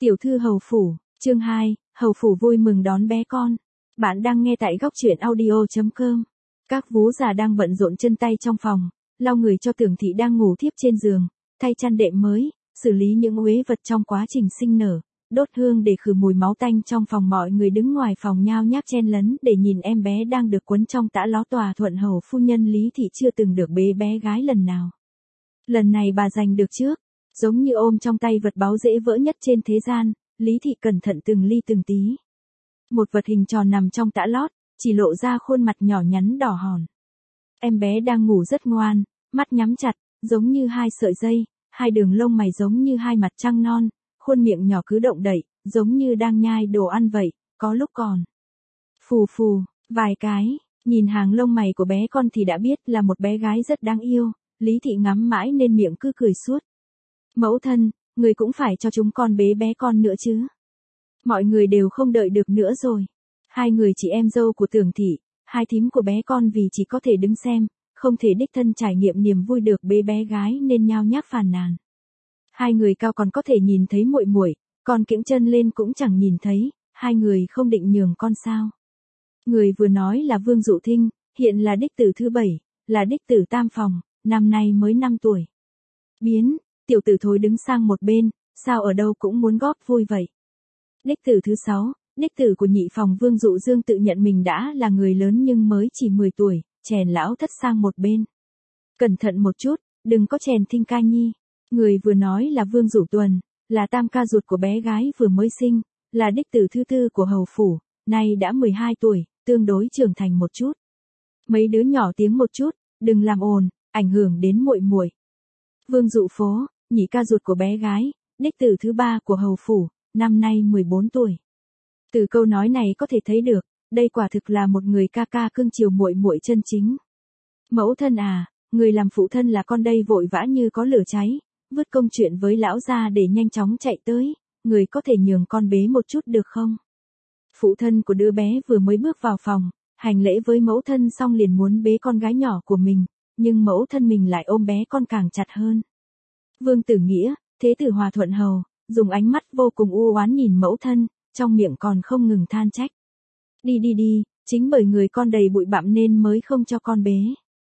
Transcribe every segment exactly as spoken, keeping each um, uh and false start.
Tiểu thư hầu phủ, chương hai, hầu phủ vui mừng đón bé con. Bạn đang nghe tại góc truyện audio chấm com. Các vú già đang bận rộn chân tay trong phòng, lau người cho Tưởng thị đang ngủ thiếp trên giường, thay chăn đệm mới, xử lý những uế vật trong quá trình sinh nở, đốt hương để khử mùi máu tanh trong phòng. Mọi người đứng ngoài phòng nhao nhác chen lấn để nhìn em bé đang được quấn trong tã ló. Tòa thuận hầu phu nhân Lý Thị chưa từng được bế bé gái lần nào. Lần này bà giành được trước, giống như ôm trong tay vật báu dễ vỡ nhất trên thế gian. Lý Thị cẩn thận từng ly từng tí. Một vật hình tròn nằm trong tã lót, chỉ lộ ra khuôn mặt nhỏ nhắn đỏ hòn. Em bé đang ngủ rất ngoan, mắt nhắm chặt, giống như hai sợi dây, hai đường lông mày giống như hai mặt trăng non, khuôn miệng nhỏ cứ động đậy, giống như đang nhai đồ ăn vậy, có lúc còn phù phù, vài cái, nhìn hàng lông mày của bé con thì đã biết là một bé gái rất đáng yêu. Lý Thị ngắm mãi nên miệng cứ cười suốt. Mẫu thân, người cũng phải cho chúng con bế bé con nữa chứ. Mọi người đều không đợi được nữa rồi. Hai người chị em dâu của Tưởng thị, hai thím của bé con vì chỉ có thể đứng xem, không thể đích thân trải nghiệm niềm vui được bế bé gái nên nhao nhác phàn nàn. Hai người cao còn có thể nhìn thấy muội muội, còn kiễng chân lên cũng chẳng nhìn thấy, hai người không định nhường con sao? Người vừa nói là Vương Dụ Thinh, hiện là đích tử thứ bảy, là đích tử tam phòng, năm nay mới năm tuổi. Biến, tiểu tử thối đứng sang một bên, sao ở đâu cũng muốn góp vui vậy. Đích tử thứ sáu, đích tử của nhị phòng Vương Dụ Dương tự nhận mình đã là người lớn nhưng mới chỉ mười tuổi, chèn lão thất sang một bên. Cẩn thận một chút, đừng có chèn Thinh ca nhi. Người vừa nói là Vương Dụ Tuần, là tam ca ruột của bé gái vừa mới sinh, là đích tử thứ tư của hầu phủ, nay đã mười hai tuổi, tương đối trưởng thành một chút. Mấy đứa nhỏ tiếng một chút, đừng làm ồn, ảnh hưởng đến muội muội. Vương Dụ Phố, nhị ca ruột của bé gái, đích tử thứ ba của hầu phủ, năm nay mười bốn tuổi. Từ câu nói này có thể thấy được, đây quả thực là một người ca ca cưng chiều muội muội chân chính. Mẫu thân à, người làm phụ thân là con đây vội vã như có lửa cháy, vứt công chuyện với lão gia để nhanh chóng chạy tới, người có thể nhường con bế một chút được không? Phụ thân của đứa bé vừa mới bước vào phòng, hành lễ với mẫu thân xong liền muốn bế con gái nhỏ của mình, nhưng mẫu thân mình lại ôm bé con càng chặt hơn. Vương Tử Nghĩa, thế tử Hòa Thuận hầu, dùng ánh mắt vô cùng u oán nhìn mẫu thân, trong miệng còn không ngừng than trách. Đi đi đi, chính bởi người con đầy bụi bặm nên mới không cho con bế.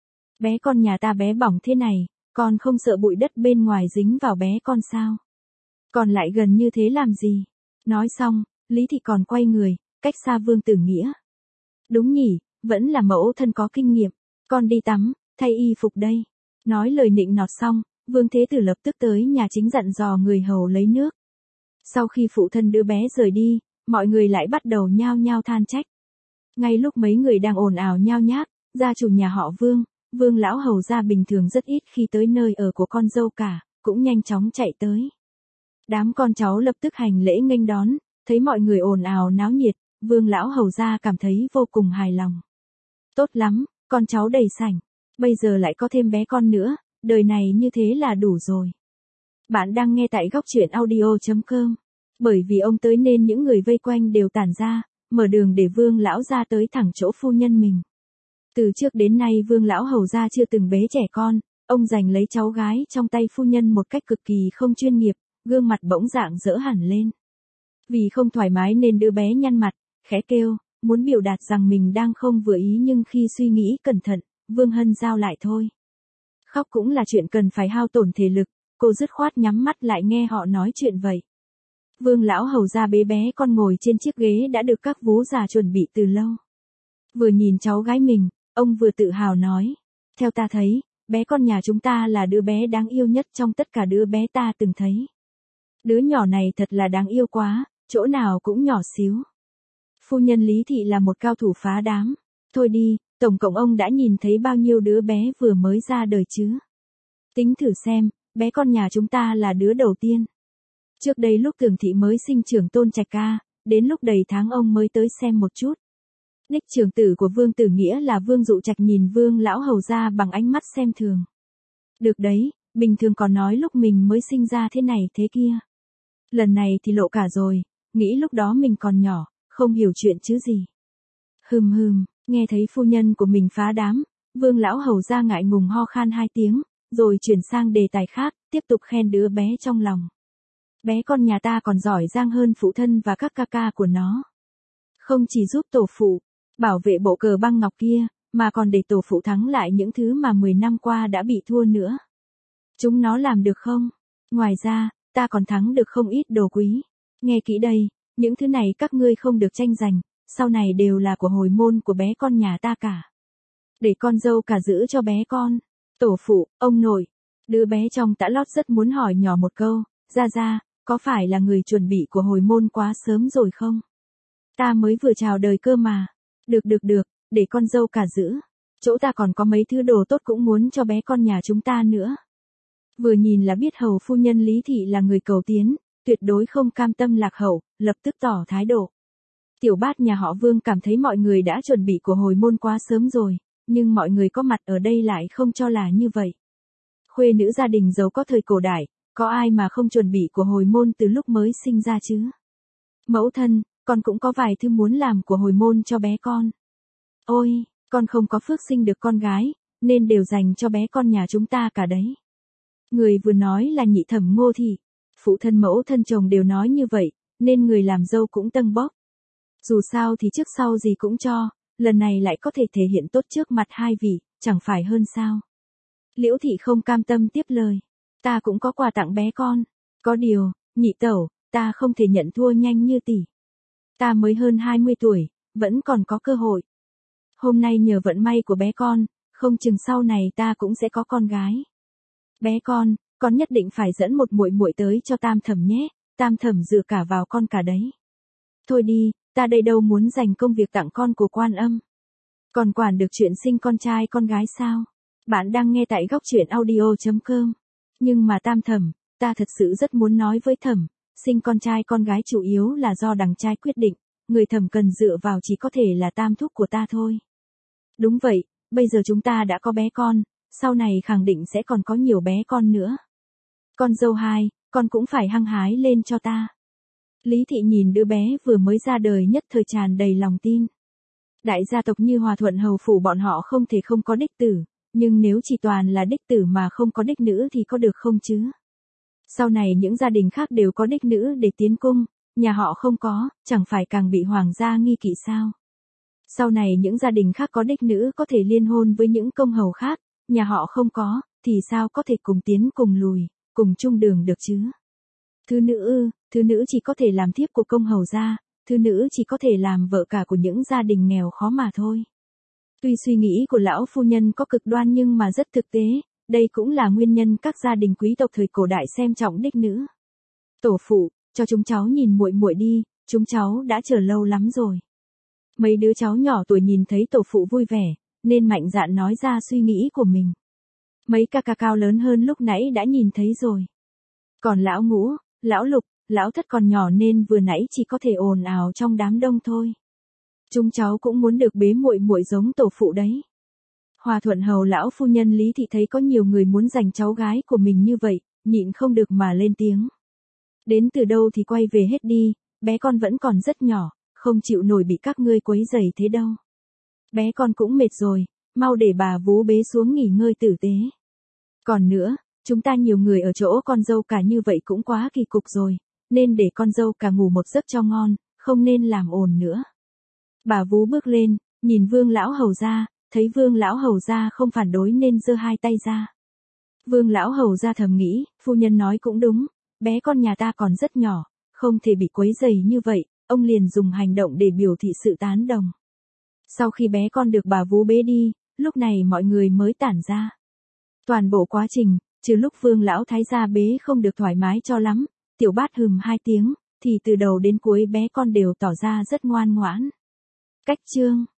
Bé con nhà ta bé bỏng thế này, con không sợ bụi đất bên ngoài dính vào bé con sao? Còn lại gần như thế làm gì? Nói xong, Lý Thị còn quay người, cách xa Vương Tử Nghĩa. Đúng nhỉ, vẫn là mẫu thân có kinh nghiệm, con đi tắm, thay y phục đây. Nói lời nịnh nọt xong, Vương Thế Tử lập tức tới nhà chính dặn dò người hầu lấy nước. Sau khi phụ thân đưa bé rời đi, mọi người lại bắt đầu nhao nhao than trách. Ngay lúc mấy người đang ồn ào nhao nhác, gia chủ nhà họ Vương, Vương lão hầu gia bình thường rất ít khi tới nơi ở của con dâu cả, cũng nhanh chóng chạy tới. Đám con cháu lập tức hành lễ nghênh đón, thấy mọi người ồn ào náo nhiệt, Vương lão hầu gia cảm thấy vô cùng hài lòng. Tốt lắm, con cháu đầy sảnh, bây giờ lại có thêm bé con nữa, đời này như thế là đủ rồi. Bạn đang nghe tại góc truyện audio chấm com. Bởi vì ông tới nên những người vây quanh đều tản ra, mở đường để Vương lão gia tới thẳng chỗ phu nhân mình. Từ trước đến nay Vương lão hầu gia chưa từng bế trẻ con, ông giành lấy cháu gái trong tay phu nhân một cách cực kỳ không chuyên nghiệp, gương mặt bỗng rạng rỡ hẳn lên. Vì không thoải mái nên đứa bé nhăn mặt, khẽ kêu, muốn biểu đạt rằng mình đang không vừa ý, nhưng khi suy nghĩ cẩn thận, Vương Hân giao lại thôi. Khóc cũng là chuyện cần phải hao tổn thể lực, cô dứt khoát nhắm mắt lại nghe họ nói chuyện vậy. Vương lão hầu gia bế bé con ngồi trên chiếc ghế đã được các vú già chuẩn bị từ lâu. Vừa nhìn cháu gái mình, ông vừa tự hào nói, theo ta thấy, bé con nhà chúng ta là đứa bé đáng yêu nhất trong tất cả đứa bé ta từng thấy. Đứa nhỏ này thật là đáng yêu quá, chỗ nào cũng nhỏ xíu. Phu nhân Lý Thị là một cao thủ phá đám. Thôi đi, tổng cộng ông đã nhìn thấy bao nhiêu đứa bé vừa mới ra đời chứ? Tính thử xem, bé con nhà chúng ta là đứa đầu tiên. Trước đây lúc Tưởng thị mới sinh trưởng tôn trạch ca, đến lúc đầy tháng ông mới tới xem một chút. Đích trưởng tử của Vương Tử Nghĩa là Vương Dụ Trạch nhìn Vương lão hầu gia bằng ánh mắt xem thường. Được đấy, bình thường còn nói lúc mình mới sinh ra thế này thế kia. Lần này thì lộ cả rồi, nghĩ lúc đó mình còn nhỏ, không hiểu chuyện chứ gì. Hừm hừm, nghe thấy phu nhân của mình phá đám, Vương lão hầu gia ngại ngùng ho khan hai tiếng, rồi chuyển sang đề tài khác, tiếp tục khen đứa bé trong lòng. Bé con nhà ta còn giỏi giang hơn phụ thân và các ca ca của nó. Không chỉ giúp tổ phụ bảo vệ bộ cờ băng ngọc kia, mà còn để tổ phụ thắng lại những thứ mà mười năm qua đã bị thua nữa. Chúng nó làm được không? Ngoài ra, ta còn thắng được không ít đồ quý. Nghe kỹ đây, những thứ này các ngươi không được tranh giành, sau này đều là của hồi môn của bé con nhà ta cả. Để con dâu cả giữ cho bé con. Tổ phụ, ông nội. Đứa bé trong tã lót rất muốn hỏi nhỏ một câu, ra ra, có phải là người chuẩn bị của hồi môn quá sớm rồi không? Ta mới vừa chào đời cơ mà. Được được được, để con dâu cả giữ. Chỗ ta còn có mấy thứ đồ tốt cũng muốn cho bé con nhà chúng ta nữa. Vừa nhìn là biết hầu phu nhân Lý Thị là người cầu tiến, tuyệt đối không cam tâm lạc hậu, lập tức tỏ thái độ. Tiểu bát nhà họ Vương cảm thấy mọi người đã chuẩn bị của hồi môn quá sớm rồi, nhưng mọi người có mặt ở đây lại không cho là như vậy. Khuê nữ gia đình giàu có thời cổ đại, có ai mà không chuẩn bị của hồi môn từ lúc mới sinh ra chứ? Mẫu thân, con cũng có vài thứ muốn làm của hồi môn cho bé con. Ôi, con không có phước sinh được con gái, nên đều dành cho bé con nhà chúng ta cả đấy. Người vừa nói là nhị thẩm Ngô Thị. Phụ thân mẫu thân chồng đều nói như vậy, nên người làm dâu cũng tâng bốc. Dù sao thì trước sau gì cũng cho, lần này lại có thể thể hiện tốt trước mặt hai vị, chẳng phải hơn sao. Liễu Thị không cam tâm tiếp lời. Ta cũng có quà tặng bé con. Có điều, nhị tẩu, ta không thể nhận thua nhanh như tỷ. Ta mới hơn hai mươi tuổi, vẫn còn có cơ hội. Hôm nay nhờ vận may của bé con, không chừng sau này ta cũng sẽ có con gái. Bé con, con nhất định phải dẫn một muội muội tới cho tam thẩm nhé, tam thẩm dựa cả vào con cả đấy. Thôi đi, ta đây đâu muốn dành công việc tặng con của Quan Âm. Còn quản được chuyện sinh con trai con gái sao? Bạn đang nghe tại góc truyện audio chấm com. Nhưng mà tam thẩm, ta thật sự rất muốn nói với thẩm, sinh con trai con gái chủ yếu là do đằng trai quyết định, người thẩm cần dựa vào chỉ có thể là tam thúc của ta thôi. Đúng vậy, bây giờ chúng ta đã có bé con, sau này khẳng định sẽ còn có nhiều bé con nữa. Con dâu hai, con cũng phải hăng hái lên cho ta. Lý Thị nhìn đứa bé vừa mới ra đời nhất thời tràn đầy lòng tin. Đại gia tộc như Hòa Thuận hầu phủ bọn họ không thể không có đích tử, nhưng nếu chỉ toàn là đích tử mà không có đích nữ thì có được không chứ? Sau này những gia đình khác đều có đích nữ để tiến cung, nhà họ không có, chẳng phải càng bị hoàng gia nghi kỵ sao? Sau này những gia đình khác có đích nữ có thể liên hôn với những công hầu khác, nhà họ không có, thì sao có thể cùng tiến cùng lùi, cùng chung đường được chứ? Thứ nữ ư, thứ nữ chỉ có thể làm thiếp của công hầu gia, thứ nữ chỉ có thể làm vợ cả của những gia đình nghèo khó mà thôi. Tuy suy nghĩ của lão phu nhân có cực đoan nhưng mà rất thực tế, đây cũng là nguyên nhân các gia đình quý tộc thời cổ đại xem trọng đích nữ. Tổ phụ, cho chúng cháu nhìn muội muội đi, chúng cháu đã chờ lâu lắm rồi. Mấy đứa cháu nhỏ tuổi nhìn thấy tổ phụ vui vẻ, nên mạnh dạn nói ra suy nghĩ của mình. Mấy ca ca cao lớn hơn lúc nãy đã nhìn thấy rồi. Còn lão Ngũ, lão Lục, lão Thất còn nhỏ nên vừa nãy chỉ có thể ồn ào trong đám đông thôi. Chúng cháu cũng muốn được bế muội muội giống tổ phụ đấy. Hòa Thuận hầu lão phu nhân Lý Thị thấy có nhiều người muốn giành cháu gái của mình như vậy, nhịn không được mà lên tiếng. Đến từ đâu thì quay về hết đi, bé con vẫn còn rất nhỏ, không chịu nổi bị các ngươi quấy rầy thế đâu. Bé con cũng mệt rồi, mau để bà vú bế xuống nghỉ ngơi tử tế. Còn nữa, chúng ta nhiều người ở chỗ con dâu cả như vậy cũng quá kỳ cục rồi, nên để con dâu cả ngủ một giấc cho ngon, không nên làm ồn nữa. Bà vú bước lên, nhìn Vương lão hầu gia, thấy Vương lão hầu gia không phản đối nên giơ hai tay ra. Vương lão hầu gia thầm nghĩ, phu nhân nói cũng đúng, bé con nhà ta còn rất nhỏ, không thể bị quấy rầy như vậy, ông liền dùng hành động để biểu thị sự tán đồng. Sau khi bé con được bà vú bế đi, lúc này mọi người mới tản ra. Toàn bộ quá trình, trừ lúc Vương lão thái gia bế không được thoải mái cho lắm, Tiểu Bát hừm hai tiếng, thì từ đầu đến cuối bé con đều tỏ ra rất ngoan ngoãn. Cách chương